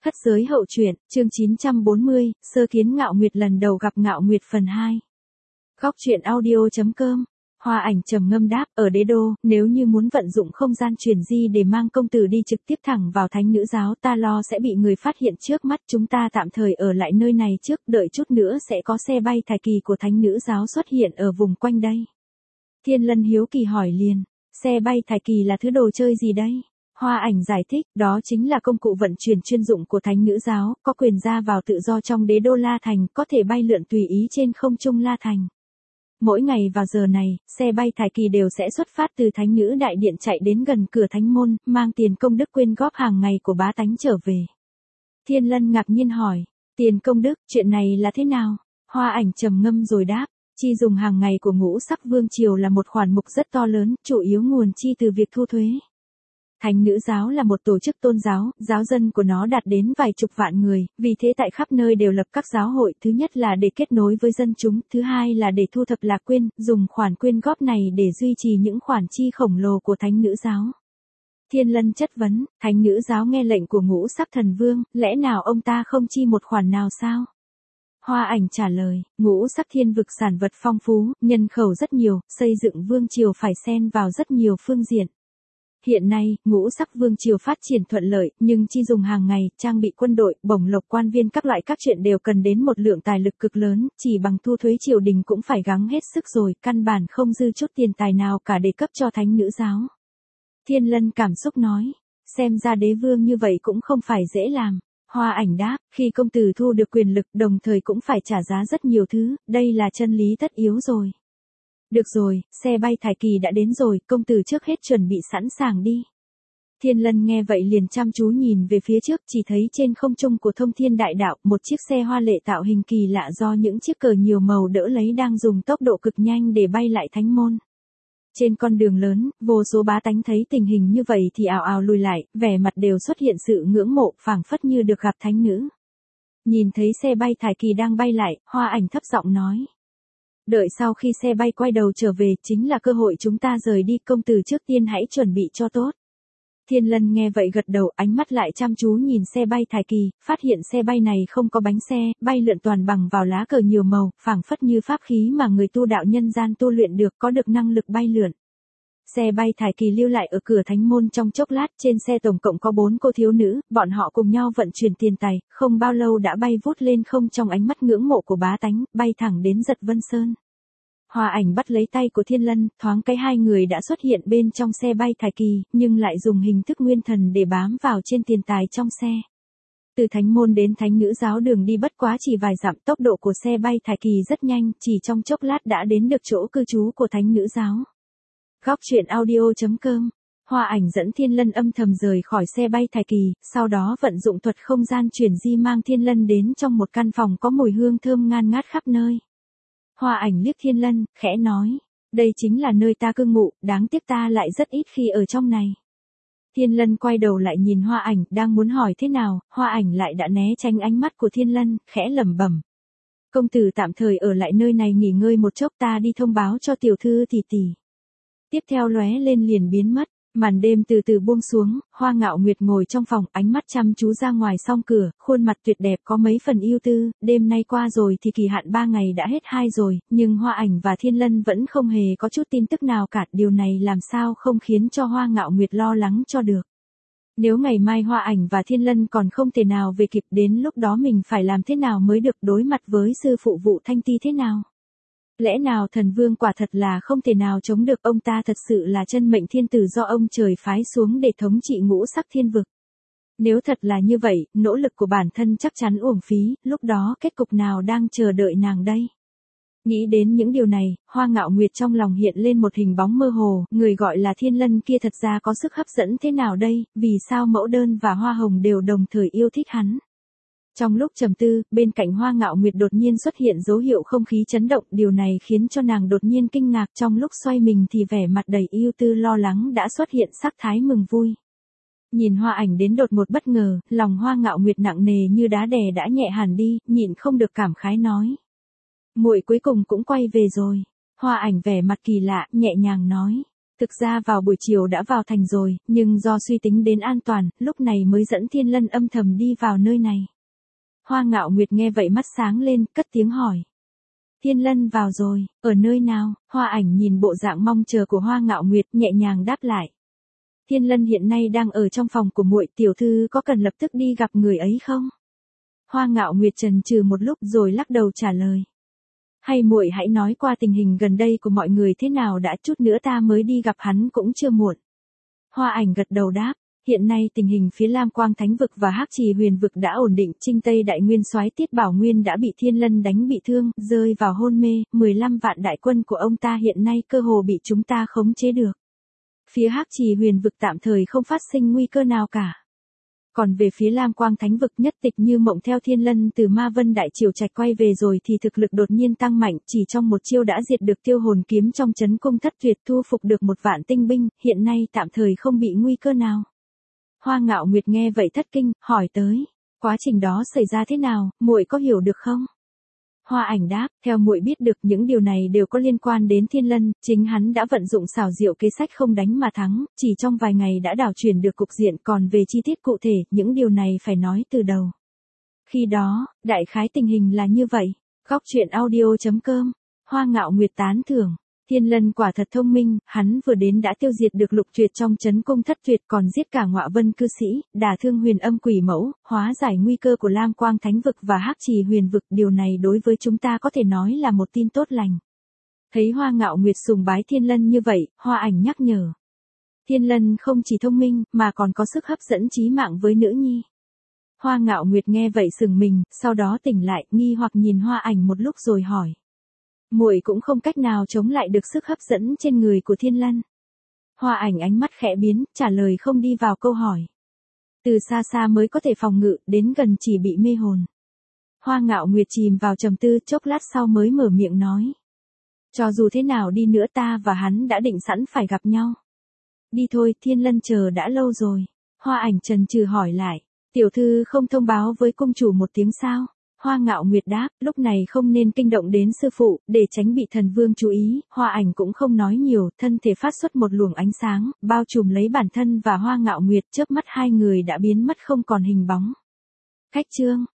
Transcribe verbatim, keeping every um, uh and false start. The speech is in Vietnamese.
Khất giới hậu truyện, chương chín trăm bốn mươi, sơ kiến Ngạo Nguyệt lần đầu gặp Ngạo Nguyệt phần hai. Góc truyện audio.com. Hoa Ảnh trầm ngâm đáp, ở Đế Đô, nếu như muốn vận dụng không gian truyền di để mang công tử đi trực tiếp thẳng vào Thánh Nữ Giáo, ta lo sẽ bị người phát hiện trước mắt, chúng ta tạm thời ở lại nơi này trước, đợi chút nữa sẽ có xe bay thải kỳ của Thánh Nữ Giáo xuất hiện ở vùng quanh đây. Thiên Lân hiếu kỳ hỏi liền, xe bay thải kỳ là thứ đồ chơi gì đây? Hoa Ảnh giải thích, đó chính là công cụ vận chuyển chuyên dụng của Thánh Nữ Giáo, có quyền ra vào tự do trong Đế Đô La Thành, có thể bay lượn tùy ý trên không trung La Thành. Mỗi ngày vào giờ này, xe bay thải kỳ đều sẽ xuất phát từ Thánh Nữ Đại Điện chạy đến gần cửa Thánh Môn, mang tiền công đức quyên góp hàng ngày của bá tánh trở về. Thiên Lân ngạc nhiên hỏi, tiền công đức, chuyện này là thế nào? Hoa Ảnh trầm ngâm rồi đáp, chi dùng hàng ngày của Ngũ Sắc Vương Triều là một khoản mục rất to lớn, chủ yếu nguồn chi từ việc thu thuế. Thánh Nữ Giáo là một tổ chức tôn giáo, giáo dân của nó đạt đến vài chục vạn người, vì thế tại khắp nơi đều lập các giáo hội, thứ nhất là để kết nối với dân chúng, thứ hai là để thu thập lạc quyên, dùng khoản quyên góp này để duy trì những khoản chi khổng lồ của Thánh Nữ Giáo. Thiên Lân chất vấn, Thánh Nữ Giáo nghe lệnh của Ngũ Sắc Thần Vương, lẽ nào ông ta không chi một khoản nào sao? Hoa Ảnh trả lời, Ngũ Sắc Thiên Vực sản vật phong phú, nhân khẩu rất nhiều, xây dựng vương triều phải xen vào rất nhiều phương diện. Hiện nay, Ngũ Sắc Vương Triều phát triển thuận lợi, nhưng chi dùng hàng ngày, trang bị quân đội, bổng lộc quan viên các loại các chuyện đều cần đến một lượng tài lực cực lớn, chỉ bằng thu thuế triều đình cũng phải gắng hết sức rồi, căn bản không dư chút tiền tài nào cả để cấp cho Thánh Nữ Giáo. Thiên Lân cảm xúc nói, xem ra đế vương như vậy cũng không phải dễ làm. Hoa Ảnh đáp, khi công tử thu được quyền lực đồng thời cũng phải trả giá rất nhiều thứ, đây là chân lý tất yếu rồi. Được rồi, xe bay thải kỳ đã đến rồi, công tử trước hết chuẩn bị sẵn sàng đi. Thiên Lân nghe vậy liền chăm chú nhìn về phía trước, chỉ thấy trên không trung của Thông Thiên Đại Đạo, một chiếc xe hoa lệ tạo hình kỳ lạ do những chiếc cờ nhiều màu đỡ lấy đang dùng tốc độ cực nhanh để bay lại Thánh Môn. Trên con đường lớn, vô số bá tánh thấy tình hình như vậy thì ào ào lùi lại, vẻ mặt đều xuất hiện sự ngưỡng mộ, phảng phất như được gặp thánh nữ. Nhìn thấy xe bay thải kỳ đang bay lại, Hoa Ảnh thấp giọng nói. Đợi sau khi xe bay quay đầu trở về, chính là cơ hội chúng ta rời đi, công tử trước tiên hãy chuẩn bị cho tốt. Thiên Lân nghe vậy gật đầu, ánh mắt lại chăm chú nhìn xe bay thải kỳ, phát hiện xe bay này không có bánh xe, bay lượn toàn bằng vào lá cờ nhiều màu, phảng phất như pháp khí mà người tu đạo nhân gian tu luyện được, có được năng lực bay lượn. Xe bay thải kỳ lưu lại ở cửa Thánh Môn trong chốc lát, trên xe tổng cộng có bốn cô thiếu nữ, bọn họ cùng nhau vận chuyển tiền tài, không bao lâu đã bay vút lên không trong ánh mắt ngưỡng mộ của bá tánh, bay thẳng đến Giật Vân Sơn. Hoa Ảnh bắt lấy tay của Thiên Lân, thoáng cái hai người đã xuất hiện bên trong xe bay thải kỳ, nhưng lại dùng hình thức nguyên thần để bám vào trên tiền tài trong xe. Từ Thánh Môn đến Thánh Nữ Giáo đường đi bất quá chỉ vài dặm, tốc độ của xe bay thải kỳ rất nhanh, chỉ trong chốc lát đã đến được chỗ cư trú của Thánh Nữ Giáo. Góc truyện audio.com. Hoa Ảnh dẫn Thiên Lân âm thầm rời khỏi xe bay thải kỳ, sau đó vận dụng thuật không gian chuyển di mang Thiên Lân đến trong một căn phòng có mùi hương thơm ngan ngát khắp nơi. Hoa Ảnh liếc Thiên Lân, khẽ nói, đây chính là nơi ta cư ngụ, đáng tiếc ta lại rất ít khi ở trong này. Thiên Lân quay đầu lại nhìn Hoa Ảnh, đang muốn hỏi thế nào, Hoa Ảnh lại đã né tránh ánh mắt của Thiên Lân, khẽ lẩm bẩm. Công tử tạm thời ở lại nơi này nghỉ ngơi một chốc, ta đi thông báo cho tiểu thư tỷ tỷ. Tiếp theo lóe lên liền biến mất, màn đêm từ từ buông xuống, Hoa Ngạo Nguyệt ngồi trong phòng, ánh mắt chăm chú ra ngoài song cửa, khuôn mặt tuyệt đẹp có mấy phần ưu tư, đêm nay qua rồi thì kỳ hạn ba ngày đã hết hai rồi, nhưng Hoa Ảnh và Thiên Lân vẫn không hề có chút tin tức nào cả, điều này làm sao không khiến cho Hoa Ngạo Nguyệt lo lắng cho được. Nếu ngày mai Hoa Ảnh và Thiên Lân còn không thể nào về kịp, đến lúc đó mình phải làm thế nào mới được, đối mặt với sư phụ Vụ Thanh Ti thế nào? Lẽ nào thần vương quả thật là không thể nào chống được, ông ta thật sự là chân mệnh thiên tử do ông trời phái xuống để thống trị Ngũ Sắc Thiên Vực. Nếu thật là như vậy, nỗ lực của bản thân chắc chắn uổng phí, lúc đó kết cục nào đang chờ đợi nàng đây? Nghĩ đến những điều này, Hoa Ngạo Nguyệt trong lòng hiện lên một hình bóng mơ hồ, người gọi là Thiên Lân kia thật ra có sức hấp dẫn thế nào đây, vì sao Mẫu Đơn và Hoa Hồng đều đồng thời yêu thích hắn? Trong lúc trầm tư, bên cạnh Hoa Ngạo Nguyệt đột nhiên xuất hiện dấu hiệu không khí chấn động, điều này khiến cho nàng đột nhiên kinh ngạc, trong lúc xoay mình thì vẻ mặt đầy ưu tư lo lắng đã xuất hiện sắc thái mừng vui. Nhìn Hoa Ảnh đến đột một bất ngờ, lòng Hoa Ngạo Nguyệt nặng nề như đá đè đã nhẹ hẳn đi, nhịn không được cảm khái nói. Muội cuối cùng cũng quay về rồi. Hoa Ảnh vẻ mặt kỳ lạ, nhẹ nhàng nói. Thực ra vào buổi chiều đã vào thành rồi, nhưng do suy tính đến an toàn, lúc này mới dẫn Thiên Lân âm thầm đi vào nơi này. Hoa Ngạo Nguyệt nghe vậy mắt sáng lên, cất tiếng hỏi. Thiên Lân vào rồi, ở nơi nào? Hoa Ảnh nhìn bộ dạng mong chờ của Hoa Ngạo Nguyệt, nhẹ nhàng đáp lại. Thiên Lân hiện nay đang ở trong phòng của muội, tiểu thư có cần lập tức đi gặp người ấy không? Hoa Ngạo Nguyệt chần chừ một lúc rồi lắc đầu trả lời. Hay muội hãy nói qua tình hình gần đây của mọi người thế nào đã, chút nữa ta mới đi gặp hắn cũng chưa muộn. Hoa Ảnh gật đầu đáp. Hiện nay tình hình phía Lam Quang Thánh Vực và Hắc Trì Huyền Vực đã ổn định, Trinh Tây Đại Nguyên Soái Tiết Bảo Nguyên đã bị Thiên Lân đánh bị thương, rơi vào hôn mê, mười lăm vạn đại quân của ông ta hiện nay cơ hồ bị chúng ta khống chế được. Phía Hắc Trì Huyền Vực tạm thời không phát sinh nguy cơ nào cả. Còn về phía Lam Quang Thánh Vực, Nhất Tịch Như Mộng theo Thiên Lân từ Ma Vân Đại Triều Trạch quay về rồi thì thực lực đột nhiên tăng mạnh, chỉ trong một chiêu đã diệt được Tiêu Hồn Kiếm trong Trấn Cung Thất Tuyệt, thu phục được một vạn tinh binh, hiện nay tạm thời không bị nguy cơ nào. Hoa Ngạo Nguyệt nghe vậy thất kinh, hỏi tới, quá trình đó xảy ra thế nào, muội có hiểu được không? Hoa Ảnh đáp, theo muội biết được những điều này đều có liên quan đến Thiên Lân, chính hắn đã vận dụng xảo diệu kế sách không đánh mà thắng, chỉ trong vài ngày đã đảo chuyển được cục diện, còn về chi tiết cụ thể, những điều này phải nói từ đầu. Khi đó, đại khái tình hình là như vậy. Góc truyện audio chấm com, Hoa Ngạo Nguyệt tán thưởng. Thiên Lân quả thật thông minh, hắn vừa đến đã tiêu diệt được Lục Tuyệt trong Trấn Cung Thất Tuyệt, còn giết cả Ngọa Vân cư sĩ, đả thương Huyền Âm Quỷ Mẫu, hóa giải nguy cơ của Lam Quang Thánh Vực và Hắc Trì Huyền Vực, điều này đối với chúng ta có thể nói là một tin tốt lành. Thấy Hoa Ngạo Nguyệt sùng bái Thiên Lân như vậy, Hoa Ảnh nhắc nhở. Thiên Lân không chỉ thông minh, mà còn có sức hấp dẫn chí mạng với nữ nhi. Hoa Ngạo Nguyệt nghe vậy sừng mình, sau đó tỉnh lại, nghi hoặc nhìn Hoa Ảnh một lúc rồi hỏi. Muội cũng không cách nào chống lại được sức hấp dẫn trên người của Thiên Lân. Hoa Ảnh ánh mắt khẽ biến, trả lời không đi vào câu hỏi. Từ xa xa mới có thể phòng ngự, đến gần chỉ bị mê hồn. Hoa Ngạo Nguyệt chìm vào trầm tư, chốc lát sau mới mở miệng nói. Cho dù thế nào đi nữa ta và hắn đã định sẵn phải gặp nhau. Đi thôi, Thiên Lân chờ đã lâu rồi. Hoa Ảnh chần chừ hỏi lại, tiểu thư không thông báo với cung chủ một tiếng sao? Hoa Ngạo Nguyệt đáp, lúc này không nên kinh động đến sư phụ, để tránh bị thần vương chú ý. Hoa Ảnh cũng không nói nhiều, thân thể phát xuất một luồng ánh sáng, bao trùm lấy bản thân và Hoa Ngạo Nguyệt, chớp mắt hai người đã biến mất không còn hình bóng. Khách chương.